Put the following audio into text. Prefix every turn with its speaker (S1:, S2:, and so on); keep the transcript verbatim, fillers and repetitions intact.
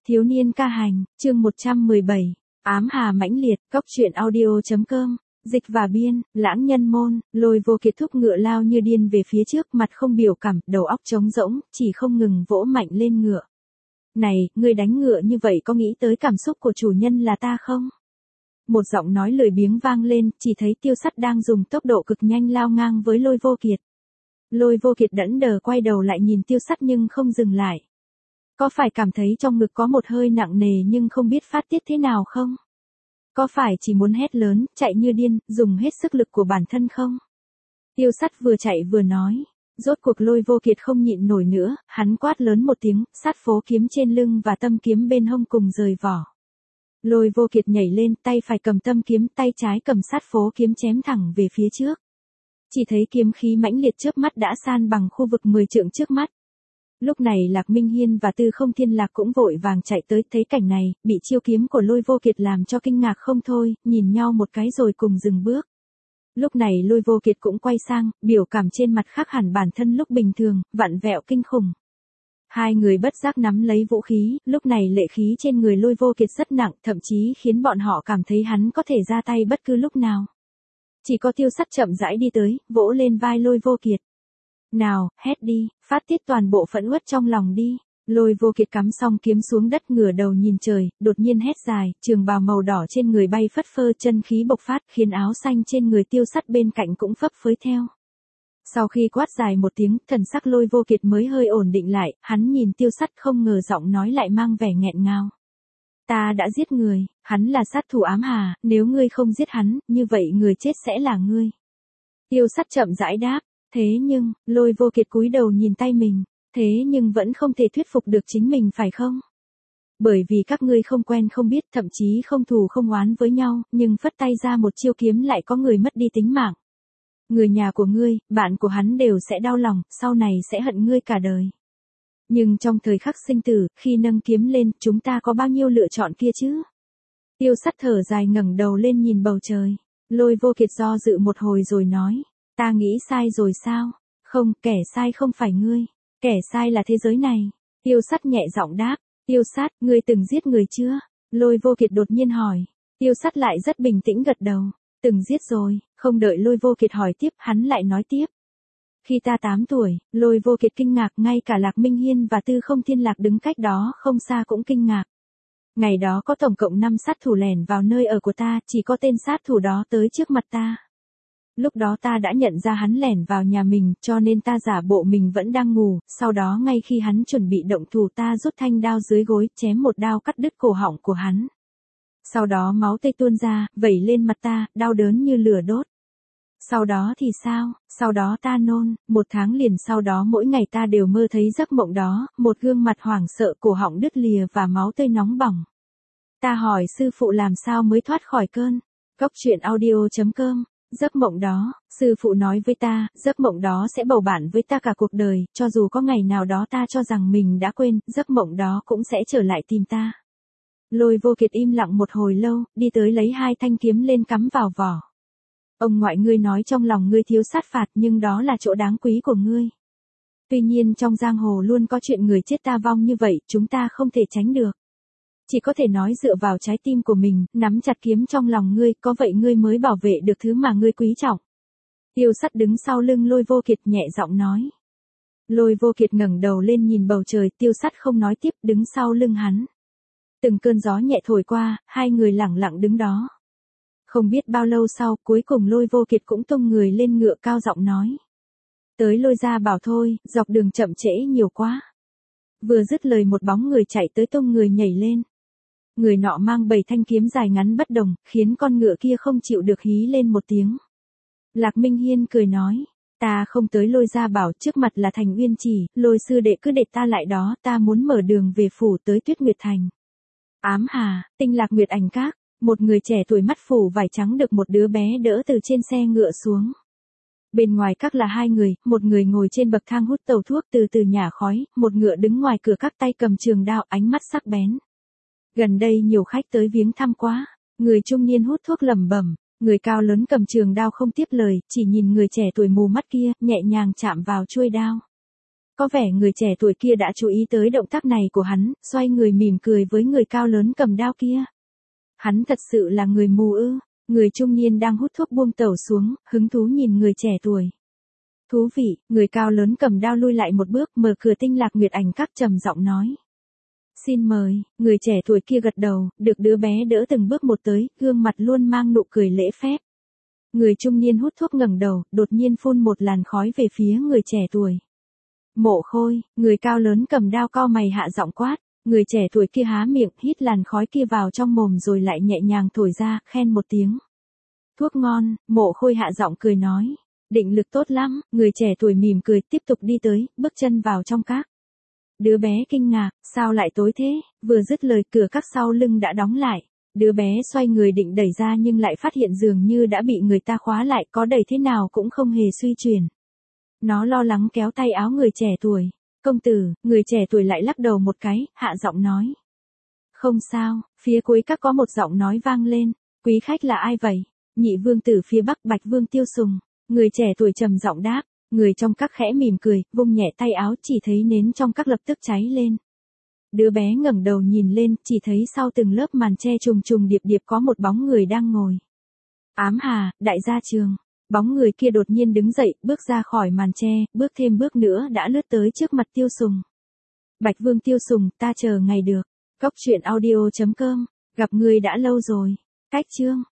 S1: Thiếu niên ca hành, chương một trăm mười bảy, ám hà mãnh liệt, cốc truyện audio.com, dịch và biên, lãng nhân môn, Lôi Vô Kiệt thúc ngựa lao như điên về phía trước, mặt không biểu cảm, đầu óc trống rỗng, chỉ không ngừng vỗ mạnh lên ngựa. Này, ngươi đánh ngựa như vậy có nghĩ tới cảm xúc của chủ nhân là ta không? Một giọng nói lười biếng vang lên, chỉ thấy Tiêu Sắt đang dùng tốc độ cực nhanh lao ngang với Lôi Vô Kiệt. Lôi Vô Kiệt đẫn đờ quay đầu lại nhìn Tiêu Sắt nhưng không dừng lại. Có phải cảm thấy trong ngực có một hơi nặng nề nhưng không biết phát tiết thế nào không? Có phải chỉ muốn hét lớn, chạy như điên, dùng hết sức lực của bản thân không? Tiêu Sắt vừa chạy vừa nói. Rốt cuộc Lôi Vô Kiệt không nhịn nổi nữa, hắn quát lớn một tiếng, sát phố kiếm trên lưng và tâm kiếm bên hông cùng rời vỏ. Lôi Vô Kiệt nhảy lên, tay phải cầm tâm kiếm, tay trái cầm sát phố kiếm chém thẳng về phía trước. Chỉ thấy kiếm khí mãnh liệt chớp mắt đã san bằng khu vực mười trượng trước mắt. Lúc này Lạc Minh Hiên và Tư Không Thiên Lạc cũng vội vàng chạy tới, thấy cảnh này, bị chiêu kiếm của Lôi Vô Kiệt làm cho kinh ngạc không thôi, nhìn nhau một cái rồi cùng dừng bước. Lúc này Lôi Vô Kiệt cũng quay sang, biểu cảm trên mặt khác hẳn bản thân lúc bình thường, vặn vẹo kinh khủng. Hai người bất giác nắm lấy vũ khí, lúc này lệ khí trên người Lôi Vô Kiệt rất nặng, thậm chí khiến bọn họ cảm thấy hắn có thể ra tay bất cứ lúc nào. Chỉ có Tiêu Sắt chậm rãi đi tới, vỗ lên vai Lôi Vô Kiệt. Nào, hét đi, phát tiết toàn bộ phẫn uất trong lòng đi. Lôi Vô Kiệt cắm xong kiếm xuống đất, ngửa đầu nhìn trời, đột nhiên hét dài, trường bào màu đỏ trên người bay phất phơ, chân khí bộc phát, khiến áo xanh trên người Tiêu Sắt bên cạnh cũng phấp phới theo. Sau khi quát dài một tiếng, thần sắc Lôi Vô Kiệt mới hơi ổn định lại, hắn nhìn Tiêu Sắt không ngờ giọng nói lại mang vẻ nghẹn ngào. Ta đã giết người, hắn là sát thủ ám hà, nếu ngươi không giết hắn, như vậy người chết sẽ là ngươi. Tiêu Sắt chậm rãi đáp, thế nhưng, Lôi Vô Kiệt cúi đầu nhìn tay mình, thế nhưng vẫn không thể thuyết phục được chính mình phải không? Bởi vì các ngươi không quen không biết, thậm chí không thù không oán với nhau, nhưng phất tay ra một chiêu kiếm lại có người mất đi tính mạng. Người nhà của ngươi, bạn của hắn đều sẽ đau lòng, sau này sẽ hận ngươi cả đời. Nhưng trong thời khắc sinh tử, khi nâng kiếm lên, chúng ta có bao nhiêu lựa chọn kia chứ? Tiêu Sắt thở dài ngẩng đầu lên nhìn bầu trời. Lôi Vô Kiệt do dự một hồi rồi nói, ta nghĩ sai rồi sao? Không, kẻ sai không phải ngươi, kẻ sai là thế giới này. Tiêu Sắt nhẹ giọng đáp, Tiêu Sắt, ngươi từng giết người chưa? Lôi Vô Kiệt đột nhiên hỏi. Tiêu Sắt lại rất bình tĩnh gật đầu, từng giết rồi. Không đợi Lôi Vô Kiệt hỏi tiếp, hắn lại nói tiếp. Khi ta tám tuổi, Lôi Vô Kiệt kinh ngạc, ngay cả Lạc Minh Hiên và Tư Không Thiên Lạc đứng cách đó không xa cũng kinh ngạc. Ngày đó có tổng cộng năm sát thủ lẻn vào nơi ở của ta, chỉ có tên sát thủ đó tới trước mặt ta. Lúc đó ta đã nhận ra hắn lẻn vào nhà mình, cho nên ta giả bộ mình vẫn đang ngủ, sau đó ngay khi hắn chuẩn bị động thủ ta rút thanh đao dưới gối, chém một đao cắt đứt cổ họng của hắn. Sau đó máu tươi tuôn ra, vẩy lên mặt ta, đau đớn như lửa đốt. Sau đó thì sao? Sau đó ta nôn, một tháng liền sau đó mỗi ngày ta đều mơ thấy giấc mộng đó, một gương mặt hoảng sợ, cổ họng đứt lìa và máu tươi nóng bỏng. Ta hỏi sư phụ làm sao mới thoát khỏi cơn. Cốc truyện audio.com, giấc mộng đó, sư phụ nói với ta, giấc mộng đó sẽ bầu bạn với ta cả cuộc đời, cho dù có ngày nào đó ta cho rằng mình đã quên, giấc mộng đó cũng sẽ trở lại tìm ta. Lôi Vô Kiệt im lặng một hồi lâu, đi tới lấy hai thanh kiếm lên cắm vào vỏ. Ông ngoại ngươi nói trong lòng ngươi thiếu sát phạt nhưng đó là chỗ đáng quý của ngươi. Tuy nhiên trong giang hồ luôn có chuyện người chết ta vong như vậy, chúng ta không thể tránh được. Chỉ có thể nói dựa vào trái tim của mình, nắm chặt kiếm trong lòng ngươi, có vậy ngươi mới bảo vệ được thứ mà ngươi quý trọng. Tiêu Sắt đứng sau lưng Lôi Vô Kiệt nhẹ giọng nói. Lôi Vô Kiệt ngẩng đầu lên nhìn bầu trời, Tiêu Sắt không nói tiếp, đứng sau lưng hắn. Từng cơn gió nhẹ thổi qua, hai người lặng lặng đứng đó. Không biết bao lâu sau, cuối cùng Lôi Vô Kiệt cũng tung người lên ngựa cao giọng nói. Tới Lôi gia bảo thôi, dọc đường chậm trễ nhiều quá. Vừa dứt lời một bóng người chạy tới tung người nhảy lên. Người nọ mang bảy thanh kiếm dài ngắn bất đồng, khiến con ngựa kia không chịu được hí lên một tiếng. Lạc Minh Hiên cười nói, ta không tới Lôi gia bảo, trước mặt là thành Uyên Chỉ, Lôi sư đệ cứ để ta lại đó, ta muốn mở đường về phủ tới Tuyết Nguyệt Thành. Ám hà, Tinh Lạc Nguyệt Ảnh Các, một người trẻ tuổi mắt phủ vải trắng được một đứa bé đỡ từ trên xe ngựa xuống. Bên ngoài các là hai người, một người ngồi trên bậc thang hút tẩu thuốc từ từ nhả khói, một ngựa đứng ngoài cửa các tay cầm trường đao, ánh mắt sắc bén. Gần đây nhiều khách tới viếng thăm quá, người trung niên hút thuốc lẩm bẩm, người cao lớn cầm trường đao không tiếp lời, chỉ nhìn người trẻ tuổi mù mắt kia, nhẹ nhàng chạm vào chuôi đao. Có vẻ người trẻ tuổi kia đã chú ý tới động tác này của hắn, xoay người mỉm cười với người cao lớn cầm đao kia. Hắn thật sự là người mù ư? Người trung niên đang hút thuốc buông tẩu xuống, hứng thú nhìn người trẻ tuổi. Thú vị, người cao lớn cầm đao lui lại một bước, mở cửa tinh lạc nguyệt ảnh các trầm giọng nói. Xin mời, người trẻ tuổi kia gật đầu, được đứa bé đỡ từng bước một tới, gương mặt luôn mang nụ cười lễ phép. Người trung niên hút thuốc ngẩng đầu, đột nhiên phun một làn khói về phía người trẻ tuổi. Mộ Khôi, người cao lớn cầm đao cau mày hạ giọng quát, người trẻ tuổi kia há miệng, hít làn khói kia vào trong mồm rồi lại nhẹ nhàng thổi ra, khen một tiếng. Thuốc ngon, Mộ Khôi hạ giọng cười nói. Định lực tốt lắm, người trẻ tuổi mỉm cười tiếp tục đi tới, bước chân vào trong các. Đứa bé kinh ngạc, sao lại tối thế, vừa dứt lời cửa các sau lưng đã đóng lại. Đứa bé xoay người định đẩy ra nhưng lại phát hiện dường như đã bị người ta khóa lại, có đẩy thế nào cũng không hề suy chuyển. Nó lo lắng kéo tay áo người trẻ tuổi. Công tử, người trẻ tuổi lại lắc đầu một cái, hạ giọng nói. Không sao, phía cuối các có một giọng nói vang lên. Quý khách là ai vậy? Nhị vương tử phía bắc Bạch Vương Tiêu Sùng. Người trẻ tuổi trầm giọng đáp. Người trong các khẽ mỉm cười, vung nhẹ tay áo, chỉ thấy nến trong các lập tức cháy lên. Đứa bé ngẩng đầu nhìn lên, chỉ thấy sau từng lớp màn che trùng trùng điệp điệp có một bóng người đang ngồi. Ám Hà, đại gia Trường. Bóng người kia đột nhiên đứng dậy, bước ra khỏi màn che, bước thêm bước nữa đã lướt tới trước mặt Tiêu Sùng. Bạch Vương Tiêu Sùng, ta chờ ngày được. Cốc truyện audio chấm com, gặp người đã lâu rồi. Cách chương.